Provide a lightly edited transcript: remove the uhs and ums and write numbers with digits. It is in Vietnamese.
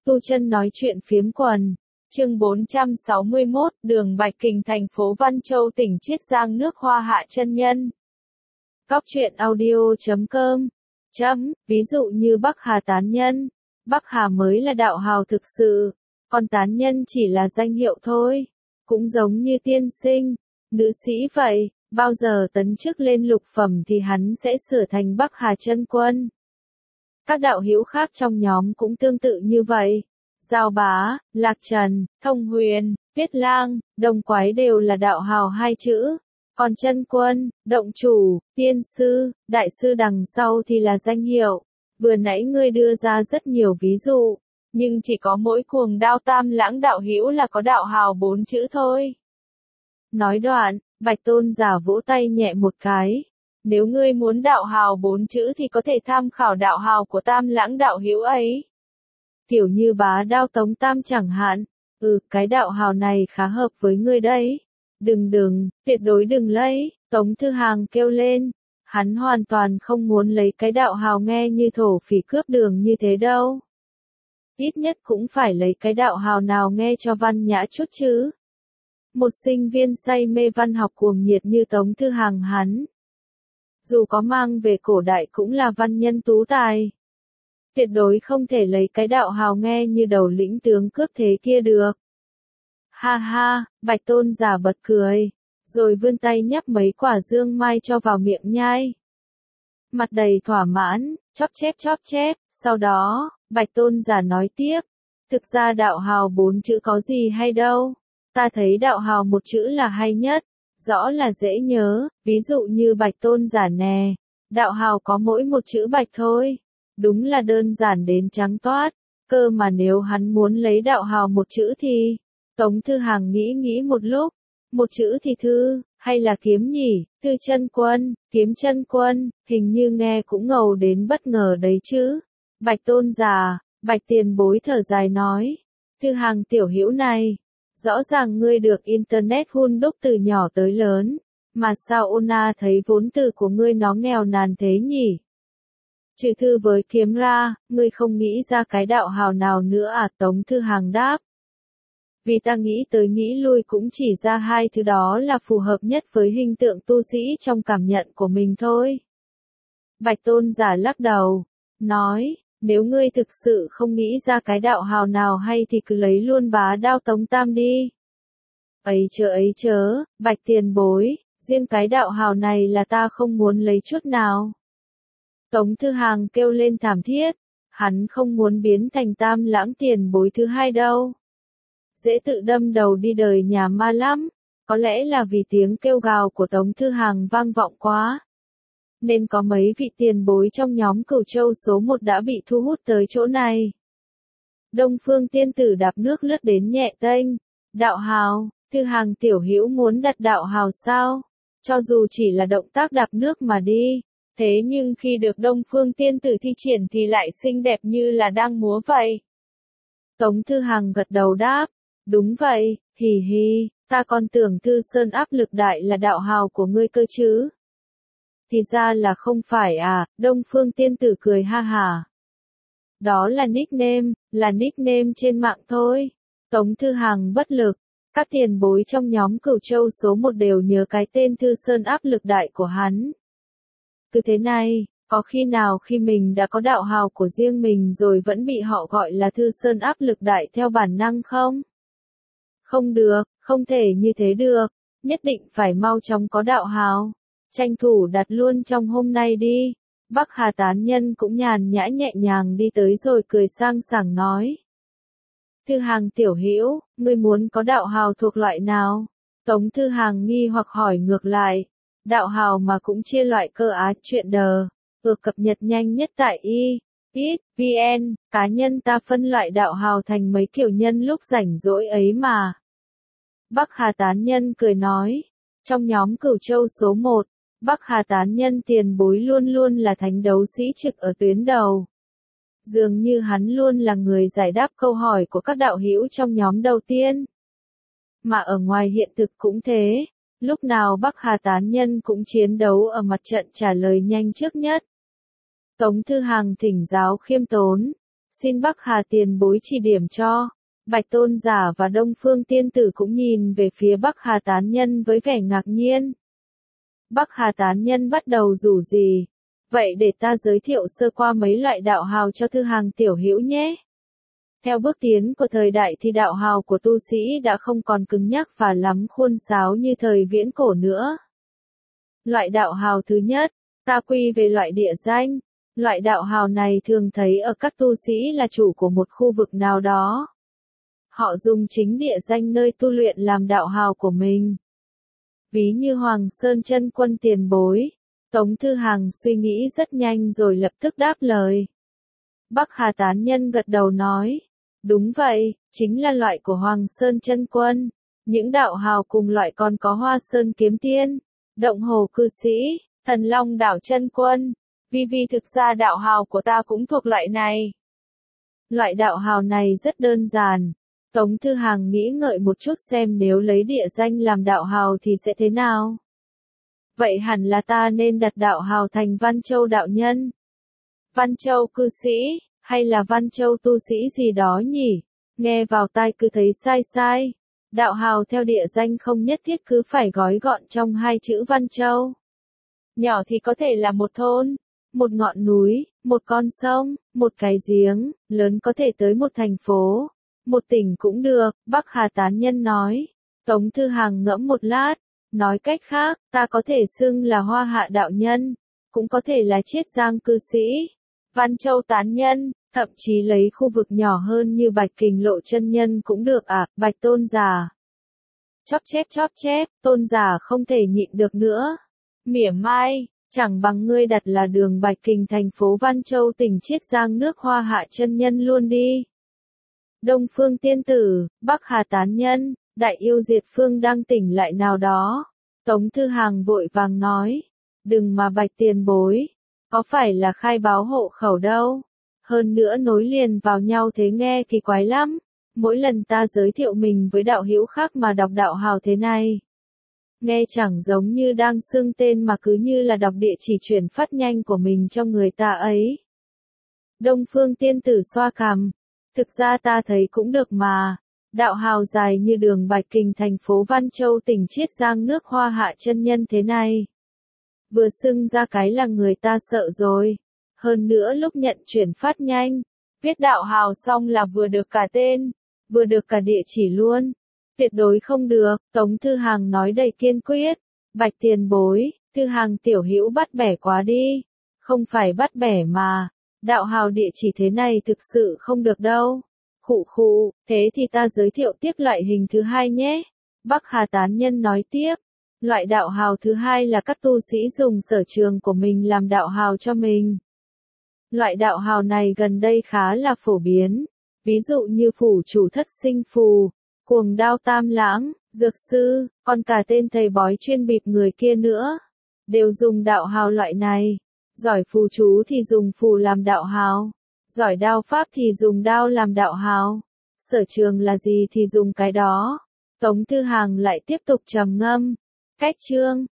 Tu Chân nói chuyện phiếm quần. Chương 461, đường Bạch Kình, thành phố Văn Châu, tỉnh Chiết Giang, nước Hoa Hạ chân nhân. Cóc truyện audio.com. Ví dụ như Bắc Hà tán nhân. Bắc Hà mới là đạo hào thực sự, còn tán nhân chỉ là danh hiệu thôi. Cũng giống như tiên sinh, nữ sĩ vậy, bao giờ tấn chức lên lục phẩm thì hắn sẽ sửa thành Bắc Hà chân quân. Các đạo hữu khác trong nhóm cũng tương tự như vậy. Giao Bá, Lạc Trần, Thông Huyền, Viết Lang, Đồng Quái đều là đạo hào hai chữ. Còn chân quân, động chủ, tiên sư, đại sư đằng sau thì là danh hiệu. Vừa nãy ngươi đưa ra rất nhiều ví dụ, nhưng chỉ có mỗi Cuồng Đao Tam Lãng đạo hữu là có đạo hào 4 chữ thôi. Nói đoạn, Bạch Tôn giả vỗ tay nhẹ một cái. Nếu ngươi muốn đạo hào 4 chữ thì có thể tham khảo đạo hào của Tam Lãng đạo hữu ấy. Kiểu như Bá Đao Tống Tam chẳng hạn. Cái đạo hào này khá hợp với ngươi đấy. Đừng, tuyệt đối đừng lấy, Tống Thư Hàng kêu lên. Hắn hoàn toàn không muốn lấy cái đạo hào nghe như thổ phỉ cướp đường như thế đâu. Ít nhất cũng phải lấy cái đạo hào nào nghe cho văn nhã chút chứ. Một sinh viên say mê văn học cuồng nhiệt như Tống Thư Hàng hắn. Dù có mang về cổ đại cũng là văn nhân tú tài. Tuyệt đối không thể lấy cái đạo hào nghe như đầu lĩnh tướng cướp thế kia được. Ha ha, Bạch Tôn giả bật cười, rồi vươn tay nhấp mấy quả dương mai cho vào miệng nhai. Mặt đầy thỏa mãn, chóp chép, sau đó, Bạch Tôn giả nói tiếp, thực ra đạo hào 4 chữ có gì hay đâu, ta thấy đạo hào 1 chữ là hay nhất, rõ là dễ nhớ, ví dụ như Bạch Tôn giả nè, đạo hào có mỗi 1 chữ Bạch thôi, đúng là đơn giản đến trắng toát, cơ mà nếu hắn muốn lấy đạo hào 1 chữ thì... Tống Thư Hàng nghĩ một lúc, 1 chữ thì thư, hay là kiếm nhỉ, Thư chân quân, kiếm chân quân, hình như nghe cũng ngầu đến bất ngờ đấy chứ. Bạch Tôn giả, Bạch Tiền Bối thở dài nói, Thư Hàng tiểu hữu này, rõ ràng ngươi được Internet hun đúc từ nhỏ tới lớn, mà sao Ona thấy vốn từ của ngươi nó nghèo nàn thế nhỉ? Trừ thư với kiếm ra, ngươi không nghĩ ra cái đạo hào nào nữa à? Tống Thư Hàng đáp. Vì ta nghĩ tới nghĩ lui cũng chỉ ra 2 thứ đó là phù hợp nhất với hình tượng tu sĩ trong cảm nhận của mình thôi. Bạch Tôn giả lắc đầu, nói, nếu ngươi thực sự không nghĩ ra cái đạo hào nào hay thì cứ lấy luôn Bá Đao Tống Tam đi. Ấy chớ, Bạch Tiền Bối, riêng cái đạo hào này là ta không muốn lấy chút nào. Tống Thư Hàng kêu lên thảm thiết, hắn không muốn biến thành Tam Lãng Tiền Bối thứ hai đâu. Dễ tự đâm đầu đi đời nhà ma lắm, có lẽ là vì tiếng kêu gào của Tống Thư Hàng vang vọng quá. Nên có mấy vị tiền bối trong nhóm Cửu Châu số 1 đã bị thu hút tới chỗ này. Đông Phương Tiên Tử đạp nước lướt đến nhẹ tênh, đạo hào, Thư Hàng tiểu hữu muốn đặt đạo hào sao? Cho dù chỉ là động tác đạp nước mà đi, thế nhưng khi được Đông Phương Tiên Tử thi triển thì lại xinh đẹp như là đang múa vậy. Tống Thư Hàng gật đầu đáp. Đúng vậy, hì, ta còn tưởng Thư Sơn áp lực đại là đạo hào của ngươi cơ chứ. Thì ra là không phải à, Đông Phương Tiên Tử cười ha hả. Đó là nickname trên mạng thôi. Tống Thư Hàng bất lực, các tiền bối trong nhóm Cửu Châu số 1 đều nhớ cái tên Thư Sơn áp lực đại của hắn. Cứ thế này, có khi nào khi mình đã có đạo hào của riêng mình rồi vẫn bị họ gọi là Thư Sơn áp lực đại theo bản năng không? Không được, không thể như thế được, nhất định phải mau chóng có đạo hào. Tranh thủ đặt luôn trong hôm nay đi. Bắc Hà tán nhân cũng nhàn nhã nhẹ nhàng đi tới rồi cười sang sảng nói. Thư Hàng tiểu hữu, ngươi muốn có đạo hào thuộc loại nào? Tống Thư Hàng nghi hoặc hỏi ngược lại. Đạo hào mà cũng chia loại cơ á, chuyện đờ. Cập nhật nhanh nhất tại vn, cá nhân ta phân loại đạo hào thành mấy kiểu nhân lúc rảnh rỗi ấy mà. Bắc Hà tán nhân cười nói, trong nhóm Cửu Châu số 1, Bắc Hà tán nhân tiền bối luôn luôn là thánh đấu sĩ trực ở tuyến đầu. Dường như hắn luôn là người giải đáp câu hỏi của các đạo hữu trong nhóm đầu tiên. Mà ở ngoài hiện thực cũng thế, lúc nào Bắc Hà tán nhân cũng chiến đấu ở mặt trận trả lời nhanh trước nhất. Tống Thư Hàng thỉnh giáo khiêm tốn, Xin Bắc Hà tiền bối chỉ điểm cho. Bạch Tôn giả và Đông Phương Tiên Tử cũng nhìn về phía Bắc Hà tán nhân với vẻ ngạc nhiên. Bắc Hà tán nhân bắt đầu rủ rỉ. Vậy để ta giới thiệu sơ qua mấy loại đạo hào cho thư hàng tiểu hữu nhé. Theo bước tiến của thời đại thì đạo hào của tu sĩ đã không còn cứng nhắc và lắm khuôn sáo như thời viễn cổ nữa. Loại đạo hào thứ nhất, ta quy về loại địa danh. Loại đạo hào này thường thấy ở các tu sĩ là chủ của một khu vực nào đó. Họ dùng chính địa danh nơi tu luyện làm đạo hào của mình. Ví như Hoàng Sơn Chân Quân tiền bối. Tống Thư Hàng suy nghĩ rất nhanh rồi lập tức đáp lời. Bắc Hà tán nhân gật đầu nói. Đúng vậy, chính là loại của Hoàng Sơn Chân Quân. Những đạo hào cùng loại còn có Hoa Sơn Kiếm Tiên, Động Hồ Cư Sĩ, Thần Long Đảo Chân Quân. Vì thực ra đạo hào của ta cũng thuộc loại này. Loại đạo hào này rất đơn giản. Tống Thư Hàng nghĩ ngợi một chút xem nếu lấy địa danh làm đạo hào thì sẽ thế nào. Vậy hẳn là ta nên đặt đạo hào thành Văn Châu đạo nhân, Văn Châu cư sĩ, hay là Văn Châu tu sĩ gì đó nhỉ? Nghe vào tai cứ thấy sai sai. Đạo hào theo địa danh không nhất thiết cứ phải gói gọn trong hai chữ Văn Châu. Nhỏ thì có thể là một thôn, một ngọn núi, một con sông, một cái giếng, lớn có thể tới một thành phố, một tỉnh cũng được, Bắc Hà tán nhân nói. Tống Thư Hàng ngẫm một lát, nói cách khác, ta có thể xưng là Hoa Hạ đạo nhân, cũng có thể là Chiết Giang cư sĩ, Văn Châu tán nhân, thậm chí lấy khu vực nhỏ hơn như Bạch Kình Lộ chân nhân cũng được à, Bạch Tôn giả. Chóp chép, Tôn giả không thể nhịn được nữa. Mỉa mai, chẳng bằng ngươi đặt là đường Bạch Kình thành phố Văn Châu tỉnh Chiết Giang nước Hoa Hạ chân nhân luôn đi. Đông Phương Tiên Tử, Bắc Hà tán nhân, Đại Yêu Diệt Phương đang tỉnh lại nào đó. Tống Thư Hàng vội vàng nói, đừng mà Bạch tiền bối, có phải là khai báo hộ khẩu đâu. Hơn nữa nối liền vào nhau thế nghe kỳ quái lắm. Mỗi lần ta giới thiệu mình với đạo hữu khác mà đọc đạo hào thế này. Nghe chẳng giống như đang xưng tên mà cứ như là đọc địa chỉ chuyển phát nhanh của mình cho người ta ấy. Đông Phương Tiên Tử xoa cằm. Thực ra ta thấy cũng được mà. Đạo hào dài như đường Bạch Kình thành phố Văn Châu tỉnh Chiết Giang nước Hoa Hạ chân nhân thế này. Vừa xưng ra cái là người ta sợ rồi. Hơn nữa lúc nhận chuyển phát nhanh, viết đạo hào xong là vừa được cả tên, vừa được cả địa chỉ luôn. Tuyệt đối không được, Tống Thư Hàng nói đầy kiên quyết. Bạch tiền bối, Thư Hàng tiểu hữu bắt bẻ quá đi. Không phải bắt bẻ mà, đạo hào địa chỉ thế này thực sự không được đâu. Khụ, thế thì ta giới thiệu tiếp loại hình thứ hai nhé. Bắc Hà tán nhân nói tiếp. Loại đạo hào thứ hai là các tu sĩ dùng sở trường của mình làm đạo hào cho mình. Loại đạo hào này gần đây khá là phổ biến. Ví dụ như phủ chủ Thất Sinh Phù, Cuồng Đao Tam Lãng, Dược Sư, còn cả tên thầy bói chuyên bịp người kia nữa. Đều dùng đạo hào loại này. Giỏi phù chú thì dùng phù làm đạo hào. Giỏi đao pháp thì dùng đao làm đạo hào. Sở trường là gì thì dùng cái đó. Tống Thư Hàng lại tiếp tục trầm ngâm. Cách chương